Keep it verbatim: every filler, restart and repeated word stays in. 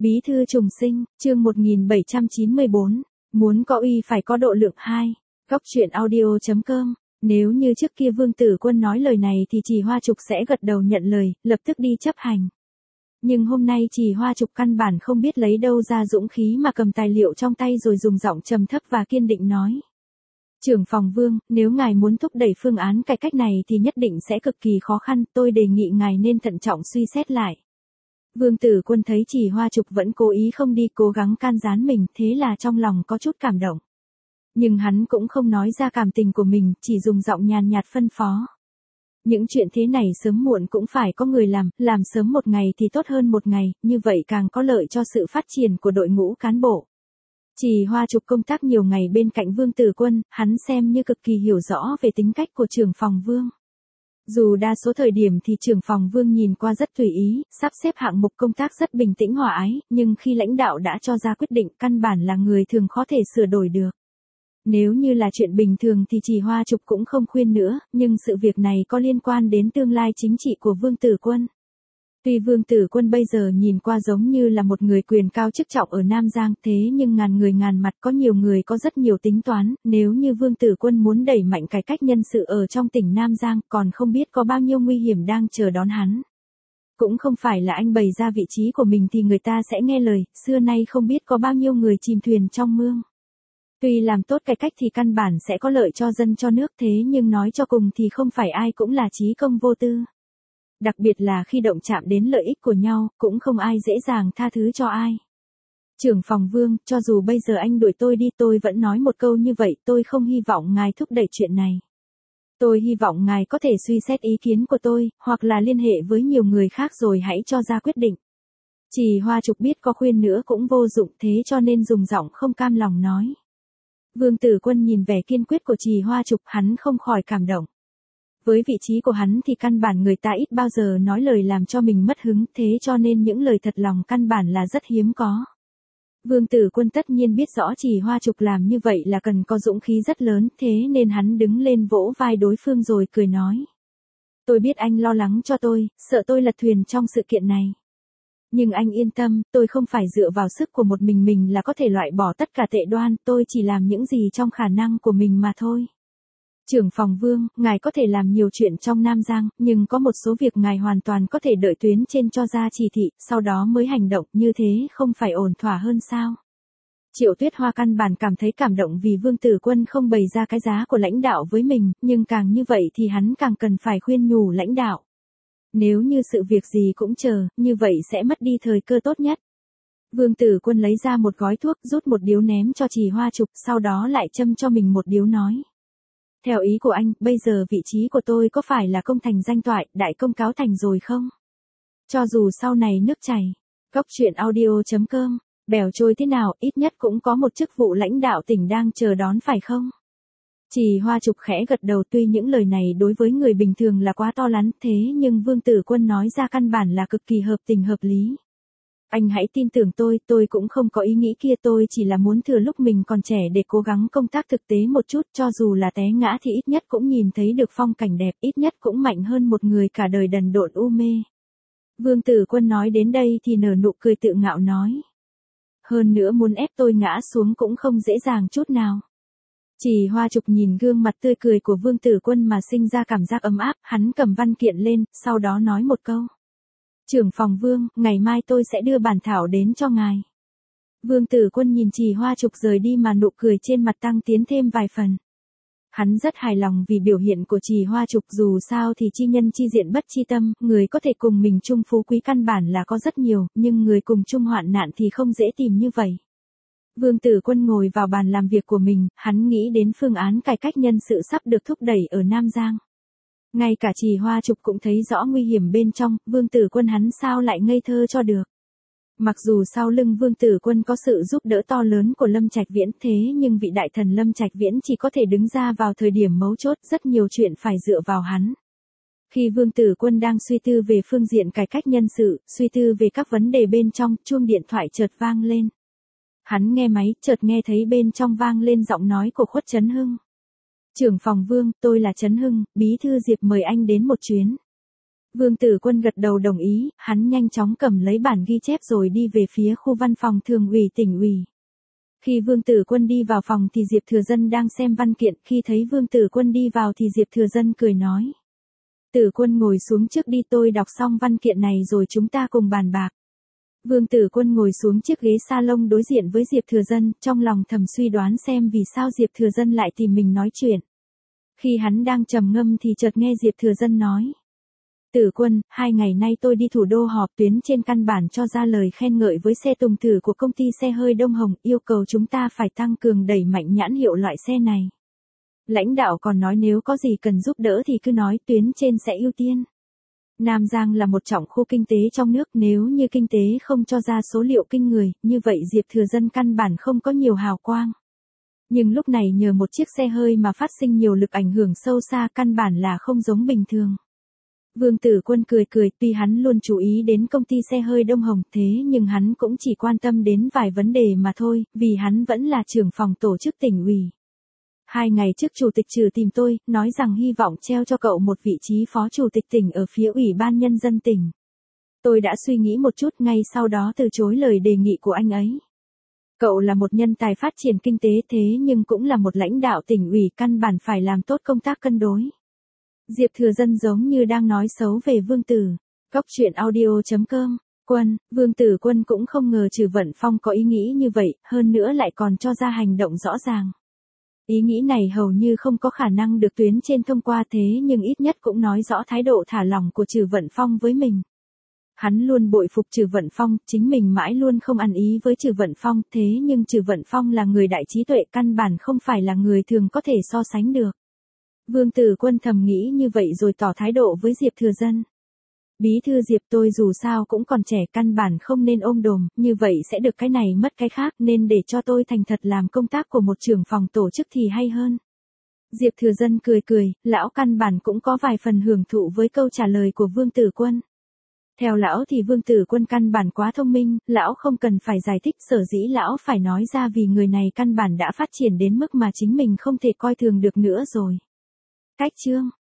Bí thư trùng sinh, chương một nghìn bảy trăm chín mươi bốn, muốn có uy phải có độ lượng hai. Góc truyện audio chấm com. Nếu như trước kia Vương Tử Quân nói lời này thì Trì Hoa Trục sẽ gật đầu nhận lời, lập tức đi chấp hành. Nhưng hôm nay Trì Hoa Trục căn bản không biết lấy đâu ra dũng khí mà cầm tài liệu trong tay rồi dùng giọng trầm thấp và kiên định nói. Trưởng phòng Vương, nếu ngài muốn thúc đẩy phương án cải cách này thì nhất định sẽ cực kỳ khó khăn, tôi đề nghị ngài nên thận trọng suy xét lại. Vương Tử Quân thấy Trì Hoa Trục vẫn cố ý không đi cố gắng can gián mình, thế là trong lòng có chút cảm động. Nhưng hắn cũng không nói ra cảm tình của mình, chỉ dùng giọng nhàn nhạt phân phó. Những chuyện thế này sớm muộn cũng phải có người làm, làm sớm một ngày thì tốt hơn một ngày, như vậy càng có lợi cho sự phát triển của đội ngũ cán bộ. Trì Hoa Trục công tác nhiều ngày bên cạnh Vương Tử Quân, hắn xem như cực kỳ hiểu rõ về tính cách của trưởng phòng Vương. Dù đa số thời điểm thì trưởng phòng Vương nhìn qua rất tùy ý, sắp xếp hạng mục công tác rất bình tĩnh hòa ái, nhưng khi lãnh đạo đã cho ra quyết định căn bản là người thường khó thể sửa đổi được. Nếu như là chuyện bình thường thì Trì Hoa Trục cũng không khuyên nữa, nhưng sự việc này có liên quan đến tương lai chính trị của Vương Tử Quân. Tuy Vương Tử Quân bây giờ nhìn qua giống như là một người quyền cao chức trọng ở Nam Giang, thế nhưng ngàn người ngàn mặt có nhiều người có rất nhiều tính toán, nếu như Vương Tử Quân muốn đẩy mạnh cải cách nhân sự ở trong tỉnh Nam Giang, còn không biết có bao nhiêu nguy hiểm đang chờ đón hắn. Cũng không phải là anh bày ra vị trí của mình thì người ta sẽ nghe lời, xưa nay không biết có bao nhiêu người chìm thuyền trong mương. Tuy làm tốt cải cách thì căn bản sẽ có lợi cho dân cho nước, thế nhưng nói cho cùng thì không phải ai cũng là trí công vô tư. Đặc biệt là khi động chạm đến lợi ích của nhau, cũng không ai dễ dàng tha thứ cho ai. Trưởng phòng Vương, cho dù bây giờ anh đuổi tôi đi tôi vẫn nói một câu như vậy, tôi không hy vọng ngài thúc đẩy chuyện này. Tôi hy vọng ngài có thể suy xét ý kiến của tôi, hoặc là liên hệ với nhiều người khác rồi hãy cho ra quyết định. Trì Hoa Trục biết có khuyên nữa cũng vô dụng, thế cho nên dùng giọng không cam lòng nói. Vương Tử Quân nhìn vẻ kiên quyết của Trì Hoa Trục, hắn không khỏi cảm động. Với vị trí của hắn thì căn bản người ta ít bao giờ nói lời làm cho mình mất hứng, thế cho nên những lời thật lòng căn bản là rất hiếm có. Vương Tử Quân tất nhiên biết rõ Trì Hoa Trục làm như vậy là cần có dũng khí rất lớn, thế nên hắn đứng lên vỗ vai đối phương rồi cười nói. Tôi biết anh lo lắng cho tôi, sợ tôi lật thuyền trong sự kiện này. Nhưng anh yên tâm, tôi không phải dựa vào sức của một mình mình là có thể loại bỏ tất cả tệ đoan, tôi chỉ làm những gì trong khả năng của mình mà thôi. Trưởng phòng Vương, ngài có thể làm nhiều chuyện trong Nam Giang, nhưng có một số việc ngài hoàn toàn có thể đợi tuyến trên cho ra chỉ thị, sau đó mới hành động, như thế không phải ổn thỏa hơn sao? Triệu Tuyết Hoa căn bản cảm thấy cảm động vì Vương Tử Quân không bày ra cái giá của lãnh đạo với mình, nhưng càng như vậy thì hắn càng cần phải khuyên nhủ lãnh đạo. Nếu như sự việc gì cũng chờ, như vậy sẽ mất đi thời cơ tốt nhất. Vương Tử Quân lấy ra một gói thuốc, rút một điếu ném cho Trì Hoa Trục, sau đó lại châm cho mình một điếu nói. Theo ý của anh, bây giờ vị trí của tôi có phải là công thành danh toại, đại công cáo thành rồi không? Cho dù sau này nước chảy. Góc truyện audio chấm com. Bèo trôi thế nào, ít nhất cũng có một chức vụ lãnh đạo tỉnh đang chờ đón phải không? Trì Hoa Trục khẽ gật đầu, tuy những lời này đối với người bình thường là quá to lắm, thế nhưng Vương Tử Quân nói ra căn bản là cực kỳ hợp tình hợp lý. Anh hãy tin tưởng tôi, tôi cũng không có ý nghĩ kia, tôi chỉ là muốn thừa lúc mình còn trẻ để cố gắng công tác thực tế một chút, cho dù là té ngã thì ít nhất cũng nhìn thấy được phong cảnh đẹp, ít nhất cũng mạnh hơn một người cả đời đần độn u mê. Vương Tử Quân nói đến đây thì nở nụ cười tự ngạo nói. Hơn nữa muốn ép tôi ngã xuống cũng không dễ dàng chút nào. Trì Hoa Trục nhìn gương mặt tươi cười của Vương Tử Quân mà sinh ra cảm giác ấm áp, hắn cầm văn kiện lên, sau đó nói một câu. Trưởng phòng Vương, ngày mai tôi sẽ đưa bản thảo đến cho ngài. Vương Tử Quân nhìn Trì Hoa Trục rời đi mà nụ cười trên mặt tăng tiến thêm vài phần. Hắn rất hài lòng vì biểu hiện của Trì Hoa Trục, dù sao thì chi nhân chi diện bất chi tâm, người có thể cùng mình chung phú quý căn bản là có rất nhiều, nhưng người cùng chung hoạn nạn thì không dễ tìm như vậy. Vương Tử Quân ngồi vào bàn làm việc của mình, hắn nghĩ đến phương án cải cách nhân sự sắp được thúc đẩy ở Nam Giang. Ngay cả Trì Hoa Trục cũng thấy rõ nguy hiểm bên trong, Vương Tử Quân hắn sao lại ngây thơ cho được. Mặc dù sau lưng Vương Tử Quân có sự giúp đỡ to lớn của Lâm Trạch Viễn, thế nhưng vị đại thần Lâm Trạch Viễn chỉ có thể đứng ra vào thời điểm mấu chốt, rất nhiều chuyện phải dựa vào hắn. Khi Vương Tử Quân đang suy tư về phương diện cải cách nhân sự, suy tư về các vấn đề bên trong, chuông điện thoại chợt vang lên. Hắn nghe máy, chợt nghe thấy bên trong vang lên giọng nói của Khuất Trấn Hưng. Trưởng phòng Vương, tôi là Trấn Hưng, bí thư Diệp mời anh đến một chuyến. Vương Tử Quân gật đầu đồng ý, hắn nhanh chóng cầm lấy bản ghi chép rồi đi về phía khu văn phòng thường ủy tỉnh ủy. Khi Vương Tử Quân đi vào phòng thì Diệp Thừa Dân đang xem văn kiện, khi thấy Vương Tử Quân đi vào thì Diệp Thừa Dân cười nói. Tử Quân ngồi xuống trước đi, tôi đọc xong văn kiện này rồi chúng ta cùng bàn bạc. Vương Tử Quân ngồi xuống chiếc ghế salon đối diện với Diệp Thừa Dân, trong lòng thầm suy đoán xem vì sao Diệp Thừa Dân lại tìm mình nói chuyện. Khi hắn đang trầm ngâm thì chợt nghe Diệp Thừa Dân nói. Tử Quân, hai ngày nay tôi đi thủ đô họp tuyến trên căn bản cho ra lời khen ngợi với xe tùng thử của công ty xe hơi Đông Hồng, yêu cầu chúng ta phải tăng cường đẩy mạnh nhãn hiệu loại xe này. Lãnh đạo còn nói nếu có gì cần giúp đỡ thì cứ nói, tuyến trên sẽ ưu tiên. Nam Giang là một trọng khu kinh tế trong nước, nếu như kinh tế không cho ra số liệu kinh người, như vậy Diệp Thừa Dân căn bản không có nhiều hào quang. Nhưng lúc này nhờ một chiếc xe hơi mà phát sinh nhiều lực ảnh hưởng sâu xa, căn bản là không giống bình thường. Vương Tử Quân cười cười, tuy hắn luôn chú ý đến công ty xe hơi Đông Hồng, thế nhưng hắn cũng chỉ quan tâm đến vài vấn đề mà thôi, vì hắn vẫn là trưởng phòng tổ chức tỉnh ủy. Hai ngày trước chủ tịch Trừ tìm tôi, nói rằng hy vọng treo cho cậu một vị trí phó chủ tịch tỉnh ở phía Ủy ban Nhân dân tỉnh. Tôi đã suy nghĩ một chút, ngay sau đó từ chối lời đề nghị của anh ấy. Cậu là một nhân tài phát triển kinh tế thế nhưng cũng là một lãnh đạo tỉnh ủy, căn bản phải làm tốt công tác cân đối. Diệp Thừa Dân giống như đang nói xấu về Vương Tử. Cóc truyện audio chấm com. Quân, Vương Tử Quân cũng không ngờ Trừ Vận Phong có ý nghĩ như vậy, hơn nữa lại còn cho ra hành động rõ ràng. Ý nghĩ này hầu như không có khả năng được tuyến trên thông qua, thế nhưng ít nhất cũng nói rõ thái độ thả lỏng của Trừ Vận Phong với mình. Hắn luôn bội phục Trừ Vận Phong, chính mình mãi luôn không ăn ý với Trừ Vận Phong, thế nhưng Trừ Vận Phong là người đại trí tuệ, căn bản không phải là người thường có thể so sánh được. Vương Tử Quân thầm nghĩ như vậy rồi tỏ thái độ với Diệp Thừa Dân. Bí thư Diệp, tôi dù sao cũng còn trẻ, căn bản không nên ôm đồm, như vậy sẽ được cái này mất cái khác, nên để cho tôi thành thật làm công tác của một trưởng phòng tổ chức thì hay hơn. Diệp Thừa Dân cười cười, lão căn bản cũng có vài phần hưởng thụ với câu trả lời của Vương Tử Quân. Theo lão thì Vương Tử Quân căn bản quá thông minh, lão không cần phải giải thích, sở dĩ lão phải nói ra vì người này căn bản đã phát triển đến mức mà chính mình không thể coi thường được nữa rồi. Cách chương